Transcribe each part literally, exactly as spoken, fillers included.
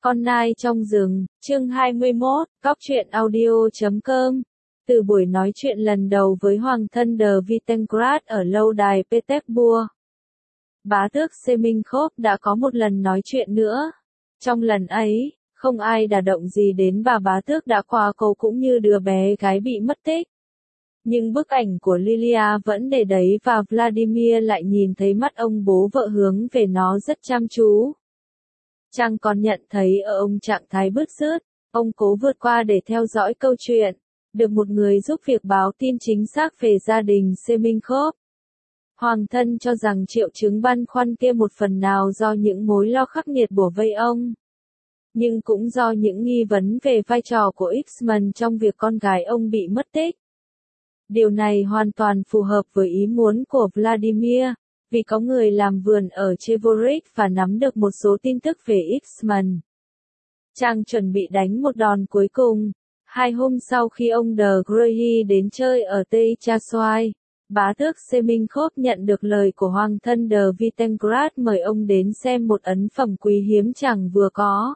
Con nai trong rừng, chương hai mươi mốt, cóc truyện audio chấm com. Từ buổi nói chuyện lần đầu với Hoàng thân The Vitingrad ở lâu đài Petersburg, bá tước Semenkhov đã có một lần nói chuyện nữa. Trong lần ấy, không ai đả động gì đến bà bá tước đã qua cầu cũng như đứa bé gái bị mất tích. Nhưng bức ảnh của Lilia vẫn để đấy và Vladimir lại nhìn thấy mắt ông bố vợ hướng về nó rất chăm chú. Chàng còn nhận thấy ở ông trạng thái bứt rứt, ông cố vượt qua để theo dõi câu chuyện, được một người giúp việc báo tin chính xác về gia đình Semenkhov. Hoàng thân cho rằng triệu chứng băn khoăn kia một phần nào do những mối lo khắc nghiệt bủa vây ông, nhưng cũng do những nghi vấn về vai trò của X-Men trong việc con gái ông bị mất tích. Điều này hoàn toàn phù hợp với ý muốn của Vladimir, vì có người làm vườn ở Chevorik và nắm được một số tin tức về X-Men. Chàng chuẩn bị đánh một đòn cuối cùng. Hai hôm sau khi ông De Grey đến chơi ở Tây Chasoi, bá tước Semenkhov nhận được lời của hoàng thân De Vitingrad mời ông đến xem một ấn phẩm quý hiếm chàng vừa có.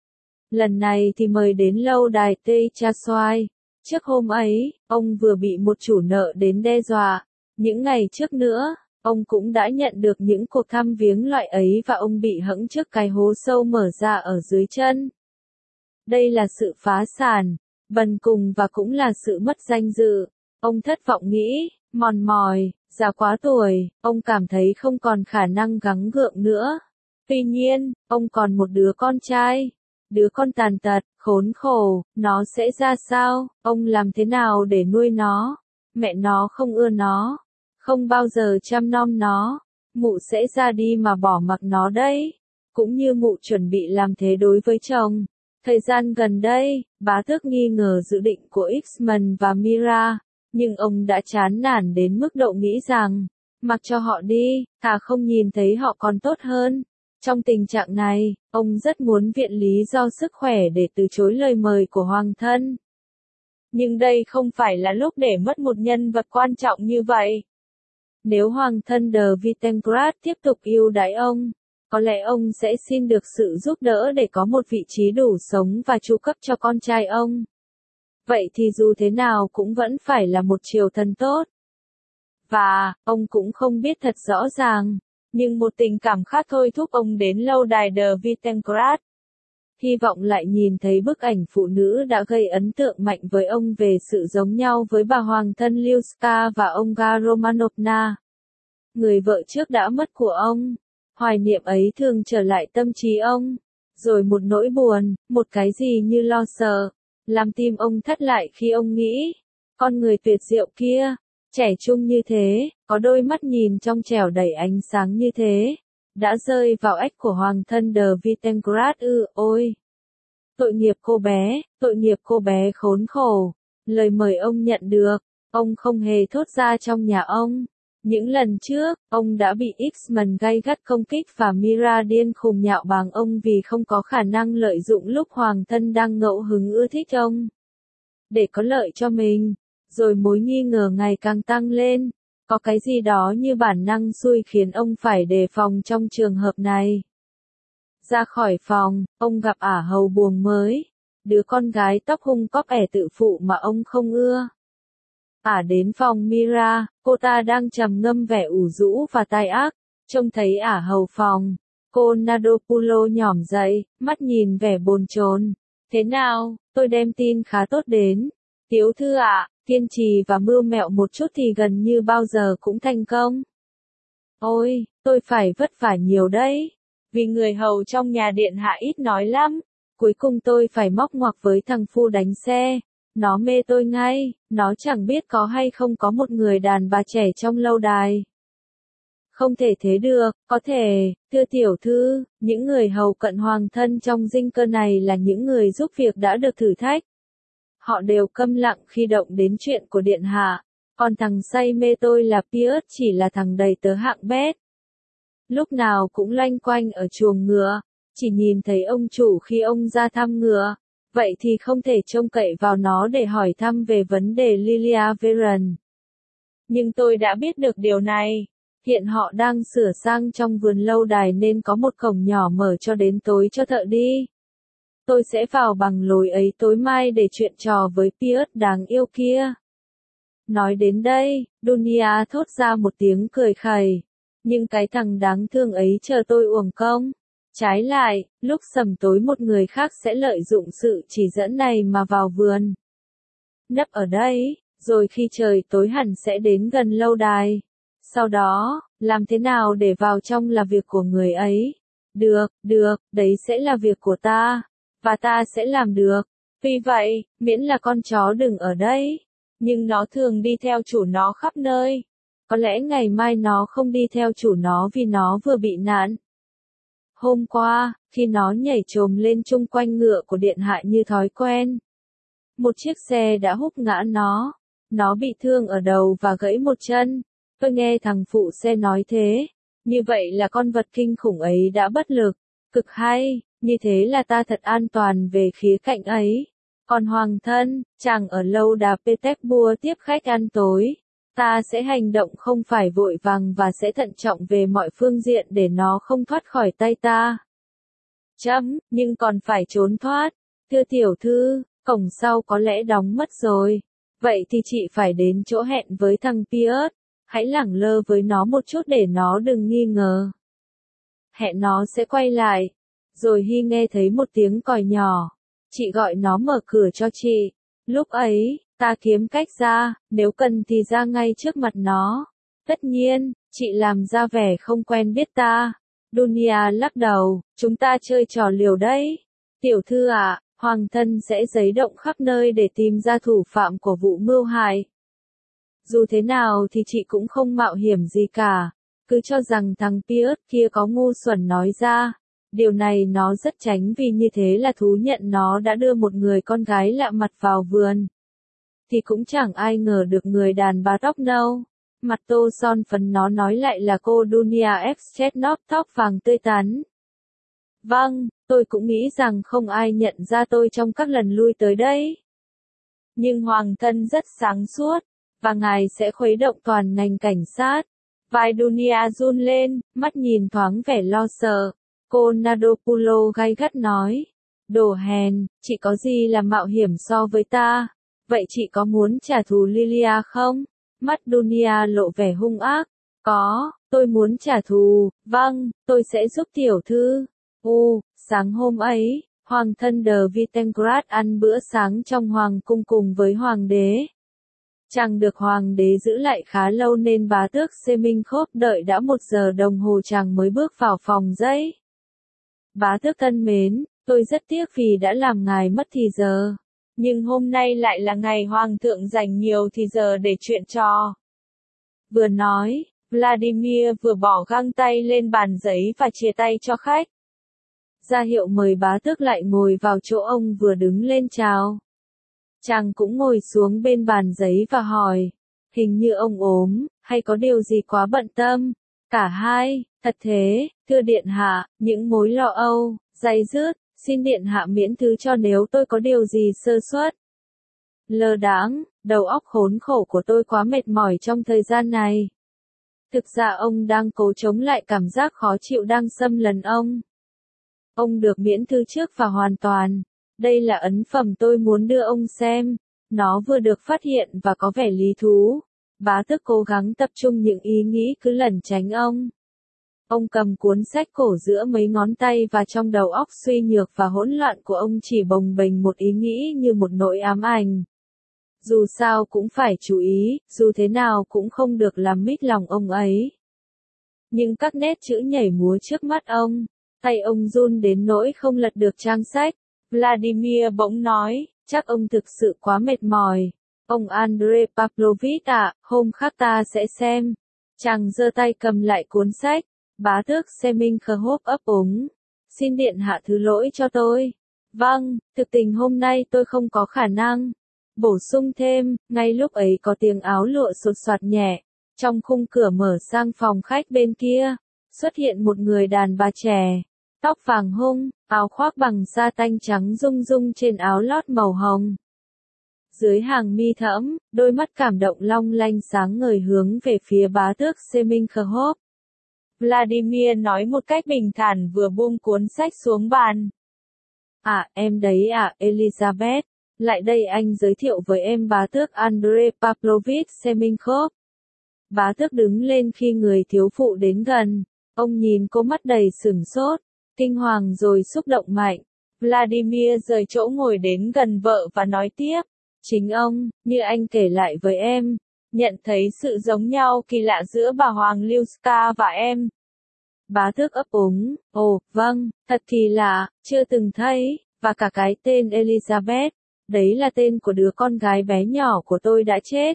Lần này thì mời đến lâu đài Tây Chasoi. Trước hôm ấy, ông vừa bị một chủ nợ đến đe dọa. Những ngày trước nữa, ông cũng đã nhận được những cuộc thăm viếng loại ấy và ông bị hẫng trước cái hố sâu mở ra ở dưới chân. Đây là sự phá sản, bần cùng và cũng là sự mất danh dự. Ông thất vọng nghĩ, mòn mỏi, già quá tuổi, ông cảm thấy không còn khả năng gắng gượng nữa. Tuy nhiên, ông còn một đứa con trai. Đứa con tàn tật, khốn khổ, nó sẽ ra sao, ông làm thế nào để nuôi nó? Mẹ nó không ưa nó, không bao giờ chăm nom nó, mụ sẽ ra đi mà bỏ mặc nó đấy. Cũng như mụ chuẩn bị làm thế đối với chồng. Thời gian gần đây, bá tước nghi ngờ dự định của X-Men và Mira, nhưng ông đã chán nản đến mức độ nghĩ rằng, mặc cho họ đi, thà không nhìn thấy họ còn tốt hơn. Trong tình trạng này, ông rất muốn viện lý do sức khỏe để từ chối lời mời của hoàng thân. Nhưng đây không phải là lúc để mất một nhân vật quan trọng như vậy. Nếu hoàng thân De Vitingrad tiếp tục yêu đãi ông, có lẽ ông sẽ xin được sự giúp đỡ để có một vị trí đủ sống và chu cấp cho con trai ông. Vậy thì dù thế nào cũng vẫn phải là một triều thần tốt. Và, ông cũng không biết thật rõ ràng. Nhưng một tình cảm khác thôi thúc ông đến lâu đài De Vitingrad. Hy vọng lại nhìn thấy bức ảnh phụ nữ đã gây ấn tượng mạnh với ông về sự giống nhau với bà hoàng thân Lyuska và ông Ga Romanovna, người vợ trước đã mất của ông. Hoài niệm ấy thường trở lại tâm trí ông. Rồi một nỗi buồn, một cái gì như lo sợ, làm tim ông thắt lại khi ông nghĩ, con người tuyệt diệu kia, trẻ trung như thế, có đôi mắt nhìn trong trẻo đầy ánh sáng như thế, đã rơi vào ách của hoàng thân De Vitingrad ư, ôi! Tội nghiệp cô bé, tội nghiệp cô bé khốn khổ. Lời mời ông nhận được, ông không hề thốt ra trong nhà ông. Những lần trước, ông đã bị X-Men gay gắt công kích và Mira điên khùng nhạo báng ông vì không có khả năng lợi dụng lúc hoàng thân đang ngẫu hứng ưa thích ông, để có lợi cho mình. Rồi mối nghi ngờ ngày càng tăng lên, có cái gì đó như bản năng xui khiến ông phải đề phòng trong trường hợp này. Ra khỏi phòng, ông gặp ả hầu buồng mới, đứa con gái tóc hung cóp ẻ tự phụ mà ông không ưa. Ả đến phòng Mira, cô ta đang trầm ngâm vẻ ủ rũ và tai ác, trông thấy ả hầu phòng. Cô Nadopulo nhỏm dậy, mắt nhìn vẻ bồn chồn. Thế nào, tôi đem tin khá tốt đến. Tiểu thư ạ, kiên trì và mưu mẹo một chút thì gần như bao giờ cũng thành công. Ôi, tôi phải vất vả nhiều đấy. Vì người hầu trong nhà điện hạ ít nói lắm. Cuối cùng tôi phải móc ngoặc với thằng phu đánh xe. Nó mê tôi ngay, nó chẳng biết có hay không có một người đàn bà trẻ trong lâu đài. Không thể thế được, có thể, thưa tiểu thư, những người hầu cận hoàng thân trong dinh cơ này là những người giúp việc đã được thử thách. Họ đều câm lặng khi động đến chuyện của điện hạ, còn thằng say mê tôi là Pius chỉ là thằng đầy tớ hạng bét. Lúc nào cũng loanh quanh ở chuồng ngựa, chỉ nhìn thấy ông chủ khi ông ra thăm ngựa, vậy thì không thể trông cậy vào nó để hỏi thăm về vấn đề Lilia Varen. Nhưng tôi đã biết được điều này, hiện họ đang sửa sang trong vườn lâu đài nên có một cổng nhỏ mở cho đến tối cho thợ đi. tôi sẽ vào bằng lối ấy tối mai để chuyện trò với Pius đáng yêu kia. Nói đến đây, Dunia thốt ra một tiếng cười khẩy. Nhưng cái thằng đáng thương ấy chờ tôi uổng công. Trái lại, lúc sầm tối một người khác sẽ lợi dụng sự chỉ dẫn này mà vào vườn. Nấp ở đây, rồi khi trời tối hẳn sẽ đến gần lâu đài. Sau đó, làm thế nào để vào trong là việc của người ấy. Được, được, đấy sẽ là việc của ta. Và ta sẽ làm được. Vì vậy, miễn là con chó đừng ở đây. Nhưng nó thường đi theo chủ nó khắp nơi. Có lẽ ngày mai nó không đi theo chủ nó vì nó vừa bị nạn. Hôm qua, khi nó nhảy chồm lên chung quanh ngựa của điện hạ như thói quen, một chiếc xe đã húc ngã nó. Nó bị thương ở đầu và gãy một chân. Tôi nghe thằng phụ xe nói thế. Như vậy là con vật kinh khủng ấy đã bất lực. Cực hay, như thế là ta thật an toàn về khía cạnh ấy. Còn hoàng thân, chàng ở lâu đài Petersburg tiếp khách ăn tối. Ta sẽ hành động không phải vội vàng và sẽ thận trọng về mọi phương diện để nó không thoát khỏi tay ta. Chấm, nhưng còn phải trốn thoát. Thưa tiểu thư, cổng sau có lẽ đóng mất rồi. Vậy thì chị phải đến chỗ hẹn với thằng Pius. Hãy lẳng lơ với nó một chút để nó đừng nghi ngờ. Hẹn nó sẽ quay lại. Rồi Hy nghe thấy một tiếng còi nhỏ. Chị gọi nó mở cửa cho chị. Lúc ấy, ta kiếm cách ra, nếu cần thì ra ngay trước mặt nó. Tất nhiên, chị làm ra vẻ không quen biết ta. Dunia lắc đầu, chúng ta chơi trò liều đấy. Tiểu thư ạ, hoàng thân sẽ giấy động khắp nơi để tìm ra thủ phạm của vụ mưu hại. Dù thế nào thì chị cũng không mạo hiểm gì cả. Cứ cho rằng thằng Pius kia có ngu xuẩn nói ra. Điều này nó rất tránh vì như thế là thú nhận nó đã đưa một người con gái lạ mặt vào vườn. Thì cũng chẳng ai ngờ được người đàn bà tóc nâu, mặt tô son phấn nó nói lại là cô Dunia Exchetnov tóc vàng tươi tắn. Vâng, tôi cũng nghĩ rằng không ai nhận ra tôi trong các lần lui tới đây. Nhưng hoàng thân rất sáng suốt, và ngài sẽ khuấy động toàn ngành cảnh sát. Vai Dunia run lên, mắt nhìn thoáng vẻ lo sợ. Cô Nadopulo gay gắt nói. Đồ hèn, chị có gì là mạo hiểm so với ta? Vậy chị có muốn trả thù Lilia không? Mắt Dunia lộ vẻ hung ác. Có, tôi muốn trả thù, vâng, tôi sẽ giúp tiểu thư. U, sáng hôm ấy, hoàng thân de Vittengrad ăn bữa sáng trong hoàng cung cùng với hoàng đế. Chàng được hoàng đế giữ lại khá lâu nên bá tước Seminkhov đợi đã một giờ đồng hồ chàng mới bước vào phòng giấy. Bá tước thân mến, tôi rất tiếc vì đã làm ngài mất thì giờ. Nhưng hôm nay lại là ngày hoàng thượng dành nhiều thì giờ để chuyện trò. Vừa nói, Vladimir vừa bỏ găng tay lên bàn giấy và chia tay cho khách. Ra hiệu mời bá tước lại ngồi vào chỗ ông vừa đứng lên chào. Chàng cũng ngồi xuống bên bàn giấy và hỏi, hình như ông ốm, hay có điều gì quá bận tâm? Cả hai, thật thế, thưa điện hạ, những mối lo âu, day dứt, xin điện hạ miễn thứ cho nếu tôi có điều gì sơ suất. Lơ đãng, đầu óc khốn khổ của tôi quá mệt mỏi trong thời gian này. Thực ra ông đang cố chống lại cảm giác khó chịu đang xâm lấn ông. Ông được miễn thư trước và hoàn toàn. Đây là ấn phẩm tôi muốn đưa ông xem. Nó vừa được phát hiện và có vẻ lý thú. Bá tước cố gắng tập trung những ý nghĩ cứ lẩn tránh ông. Ông cầm cuốn sách cổ giữa mấy ngón tay và trong đầu óc suy nhược và hỗn loạn của ông chỉ bồng bềnh một ý nghĩ như một nỗi ám ảnh. Dù sao cũng phải chú ý, dù thế nào cũng không được làm mít lòng ông ấy. Nhưng các nét chữ nhảy múa trước mắt ông, tay ông run đến nỗi không lật được trang sách. Vladimir bỗng nói, chắc ông thực sự quá mệt mỏi. Ông Andrei Pavlovich ạ, hôm khác ta sẽ xem. Chàng giơ tay cầm lại cuốn sách. Bá tước Seminkhov ấp úng. Xin điện hạ thứ lỗi cho tôi. Vâng, thực tình hôm nay tôi không có khả năng. Bổ sung thêm, ngay lúc ấy có tiếng áo lụa sột soạt nhẹ. Trong khung cửa mở sang phòng khách bên kia, xuất hiện một người đàn bà trẻ. Tóc vàng hung, áo khoác bằng sa tanh trắng rung rung trên áo lót màu hồng. Dưới hàng mi thẫm, đôi mắt cảm động long lanh sáng ngời hướng về phía bá tước Seminkhov. Vladimir nói một cách bình thản vừa buông cuốn sách xuống bàn. À, em đấy à, Elizabeth. Lại đây anh giới thiệu với em bá tước Andrei Pavlovich Semenkhov. Bá tước đứng lên khi người thiếu phụ đến gần. Ông nhìn cô mắt đầy sửng sốt, kinh hoàng rồi xúc động mạnh. Vladimir rời chỗ ngồi đến gần vợ và nói tiếp. Chính ông, như anh kể lại với em, nhận thấy sự giống nhau kỳ lạ giữa bà Hoàng Lyuska và em. Bá tước ấp úng, ồ, vâng, thật kỳ lạ, chưa từng thấy, và cả cái tên Elizabeth, đấy là tên của đứa con gái bé nhỏ của tôi đã chết.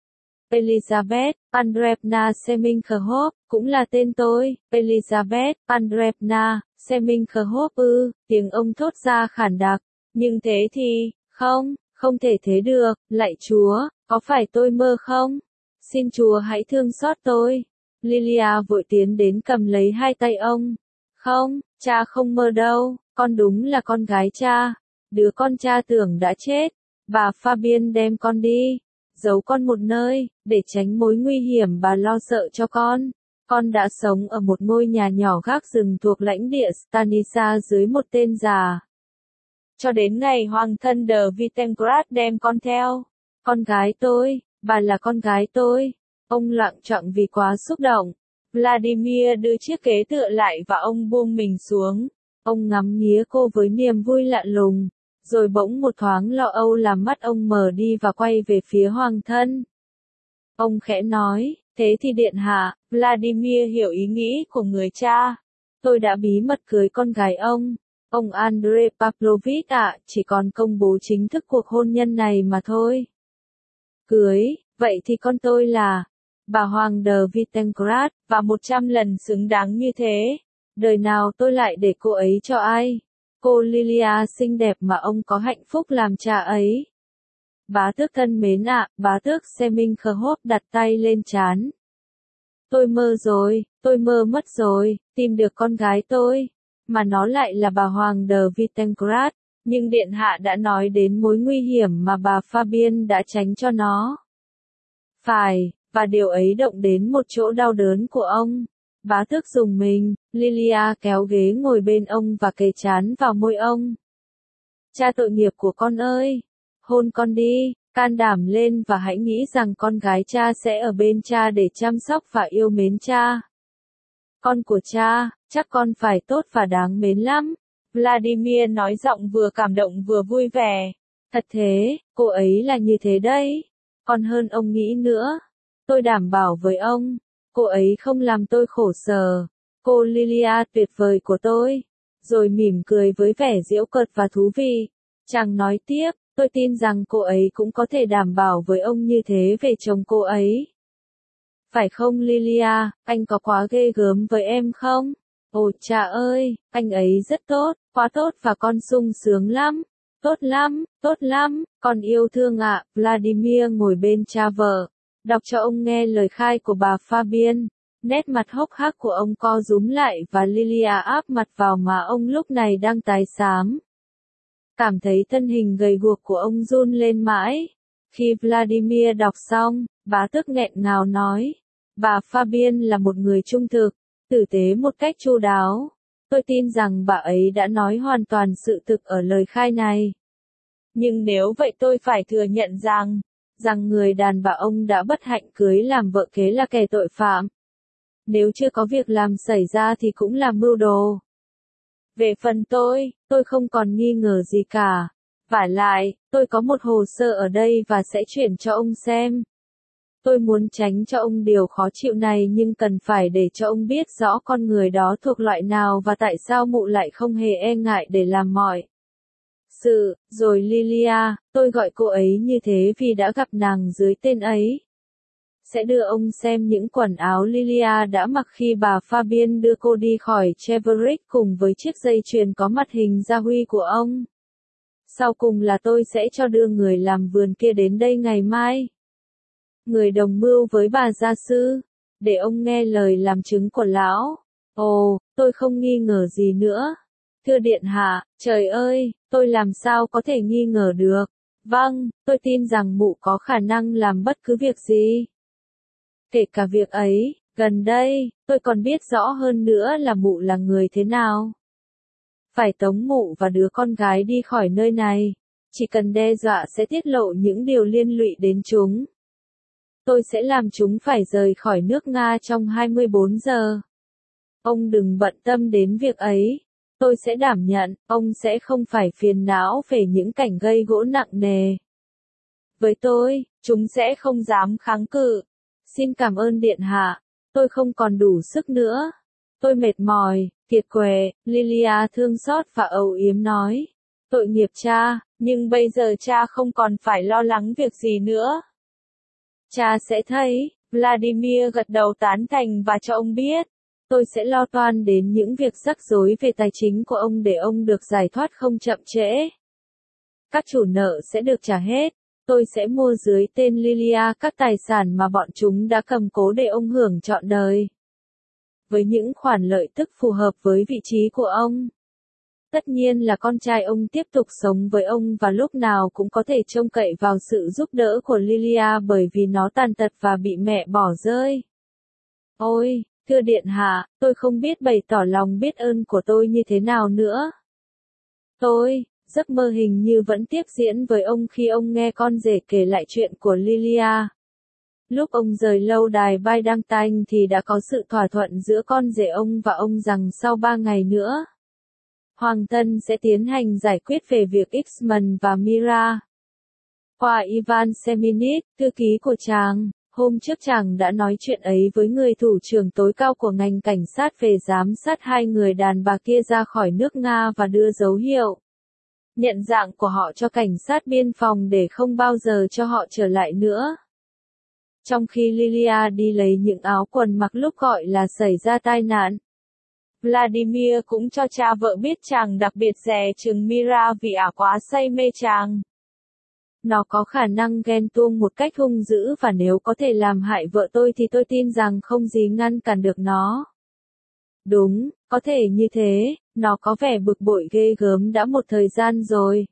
Elizabeth Andreevna Semenkhov, cũng là tên tôi, Elizabeth Andreevna Semenkhov ư, tiếng ông thốt ra khản đặc, nhưng thế thì, không, không thể thế được, lạy Chúa, có phải tôi mơ không? Xin Chúa hãy thương xót tôi. Lilia vội tiến đến cầm lấy hai tay ông. Không, cha không mơ đâu, con đúng là con gái cha. Đứa con cha tưởng đã chết. Bà Fabian đem con đi, giấu con một nơi, để tránh mối nguy hiểm bà lo sợ cho con. Con đã sống ở một ngôi nhà nhỏ gác rừng thuộc lãnh địa Stanisa dưới một tên già. Cho đến ngày hoàng thân de Vittengrad đem con theo. Con gái tôi, bà là con gái tôi. Ông loạng choạng vì quá xúc động. Vladimir đưa chiếc ghế tựa lại và ông buông mình xuống. Ông ngắm nghía cô với niềm vui lạ lùng. Rồi bỗng một thoáng lo âu làm mắt ông mở đi và quay về phía hoàng thân. Ông khẽ nói, thế thì điện hạ, Vladimir hiểu ý nghĩ của người cha. Tôi đã bí mật cưới con gái ông. Ông Andrei Pavlovich ạ, chỉ còn công bố chính thức cuộc hôn nhân này mà thôi. Cưới, vậy thì con tôi là bà Hoàng de Vittengrad, và một trăm lần xứng đáng như thế. Đời nào tôi lại để cô ấy cho ai? Cô Lilia xinh đẹp mà ông có hạnh phúc làm cha ấy. Bá tước thân mến ạ, bá tước Semenkhov đặt tay lên trán. Tôi mơ rồi, tôi mơ mất rồi, tìm được con gái tôi, mà nó lại là bà Hoàng de Vittengrad, nhưng điện hạ đã nói đến mối nguy hiểm mà bà Fabian đã tránh cho nó. Phải, và điều ấy động đến một chỗ đau đớn của ông. Bá tước rùng mình, Lilia kéo ghế ngồi bên ông và kề trán vào môi ông. Cha tội nghiệp của con ơi, hôn con đi, can đảm lên và hãy nghĩ rằng con gái cha sẽ ở bên cha để chăm sóc và yêu mến cha. Con của cha, chắc con phải tốt và đáng mến lắm. Vladimir nói giọng vừa cảm động vừa vui vẻ. Thật thế, cô ấy là như thế đấy. Còn hơn ông nghĩ nữa. Tôi đảm bảo với ông, cô ấy không làm tôi khổ sở. Cô Lilia tuyệt vời của tôi. Rồi mỉm cười với vẻ giễu cợt và thú vị. Chàng nói tiếp, tôi tin rằng cô ấy cũng có thể đảm bảo với ông như thế về chồng cô ấy. Phải không Lilia, anh có quá ghê gớm với em không? Ồ cha ơi, anh ấy rất tốt, quá tốt và con sung sướng lắm. Tốt lắm, tốt lắm, con yêu thương ạ. Vladimir ngồi bên cha vợ, đọc cho ông nghe lời khai của bà Fabian. Nét mặt hốc hác của ông co rúm lại và Lilia áp mặt vào má ông lúc này đang tái xám. Cảm thấy thân hình gầy guộc của ông run lên mãi. Khi Vladimir đọc xong, bá tước nghẹn ngào nói, bà Fabian là một người trung thực, tử tế một cách chu đáo. Tôi tin rằng bà ấy đã nói hoàn toàn sự thực ở lời khai này. Nhưng nếu vậy tôi phải thừa nhận rằng, rằng người đàn bà ông đã bất hạnh cưới làm vợ kế là kẻ tội phạm. Nếu chưa có việc làm xảy ra thì cũng là mưu đồ. Về phần tôi, tôi không còn nghi ngờ gì cả. Vả lại, tôi có một hồ sơ ở đây và sẽ chuyển cho ông xem. Tôi muốn tránh cho ông điều khó chịu này nhưng cần phải để cho ông biết rõ con người đó thuộc loại nào và tại sao mụ lại không hề e ngại để làm mọi sự. Rồi Lilia, tôi gọi cô ấy như thế vì đã gặp nàng dưới tên ấy. Sẽ đưa ông xem những quần áo Lilia đã mặc khi bà Fabian đưa cô đi khỏi Chevrolet cùng với chiếc dây chuyền có mặt hình gia huy của ông. Sau cùng là tôi sẽ cho đưa người làm vườn kia đến đây ngày mai. Người đồng mưu với bà gia sư, để ông nghe lời làm chứng của lão. Ồ, tôi không nghi ngờ gì nữa. Thưa điện hạ, trời ơi, tôi làm sao có thể nghi ngờ được. Vâng, tôi tin rằng mụ có khả năng làm bất cứ việc gì. Kể cả việc ấy, gần đây, tôi còn biết rõ hơn nữa là mụ là người thế nào. phải tống mụ và đứa con gái đi khỏi nơi này. Chỉ cần đe dọa sẽ tiết lộ những điều liên lụy đến chúng. Tôi sẽ làm chúng phải rời khỏi nước Nga trong hai mươi bốn giờ. Ông đừng bận tâm đến việc ấy. Tôi sẽ đảm nhận, ông sẽ không phải phiền não về những cảnh gây gỗ nặng nề. Với tôi, chúng sẽ không dám kháng cự. Xin cảm ơn điện hạ. Tôi không còn đủ sức nữa. Tôi mệt mỏi, kiệt quệ, Lilia thương xót và âu yếm nói. Tội nghiệp cha, nhưng bây giờ cha không còn phải lo lắng việc gì nữa. Cha sẽ thấy, Vladimir gật đầu tán thành và cho ông biết. Tôi sẽ lo toan đến những việc rắc rối về tài chính của ông để ông được giải thoát không chậm trễ. Các chủ nợ sẽ được trả hết. Tôi sẽ mua dưới tên Lilia các tài sản mà bọn chúng đã cầm cố để ông hưởng trọn đời. Với những khoản lợi tức phù hợp với vị trí của ông. Tất nhiên là con trai ông tiếp tục sống với ông và lúc nào cũng có thể trông cậy vào sự giúp đỡ của Lilia bởi vì nó tàn tật và bị mẹ bỏ rơi. Ôi, thưa điện hạ, tôi không biết bày tỏ lòng biết ơn của tôi như thế nào nữa. Tôi, giấc mơ hình như vẫn tiếp diễn với ông khi ông nghe con rể kể lại chuyện của Lilia. Lúc ông rời lâu đài Bai Đăng Tanh thì đã có sự thỏa thuận giữa con rể ông và ông rằng sau ba ngày nữa, Hoàng thân sẽ tiến hành giải quyết về việc Xman và Mira. Qua Ivan Seminit, thư ký của chàng, hôm trước chàng đã nói chuyện ấy với người thủ trưởng tối cao của ngành cảnh sát về giám sát hai người đàn bà kia ra khỏi nước Nga và đưa dấu hiệu nhận dạng của họ cho cảnh sát biên phòng để không bao giờ cho họ trở lại nữa. Trong khi Lilia đi lấy những áo quần mặc lúc gọi là xảy ra tai nạn, Vladimir cũng cho cha vợ biết chàng đặc biệt dè chừng Mira vì ả quá say mê chàng. Nó có khả năng ghen tuông một cách hung dữ và nếu có thể làm hại vợ tôi thì tôi tin rằng không gì ngăn cản được nó. Đúng, có thể như thế, nó có vẻ bực bội ghê gớm đã một thời gian rồi.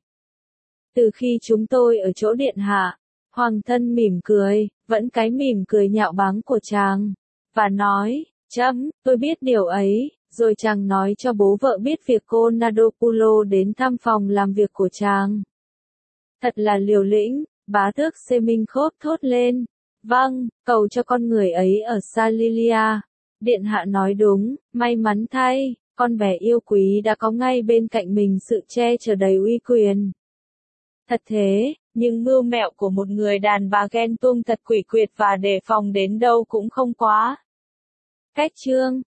Từ khi chúng tôi ở chỗ điện hạ, Hoàng thân mỉm cười, vẫn cái mỉm cười nhạo báng của chàng, và nói, chấm, tôi biết điều ấy, rồi chàng nói cho bố vợ biết việc cô Nadopoulos đến thăm phòng làm việc của chàng. Thật là liều lĩnh, bá tước Seminkhov thốt lên. Vâng, cầu cho con người ấy ở xa Lilia. Điện hạ nói đúng, may mắn thay, con bé yêu quý đã có ngay bên cạnh mình sự che chở đầy uy quyền. Thật thế, nhưng mưu mẹo của một người đàn bà ghen tuông thật quỷ quyệt và đề phòng đến đâu cũng không quá. Cách chương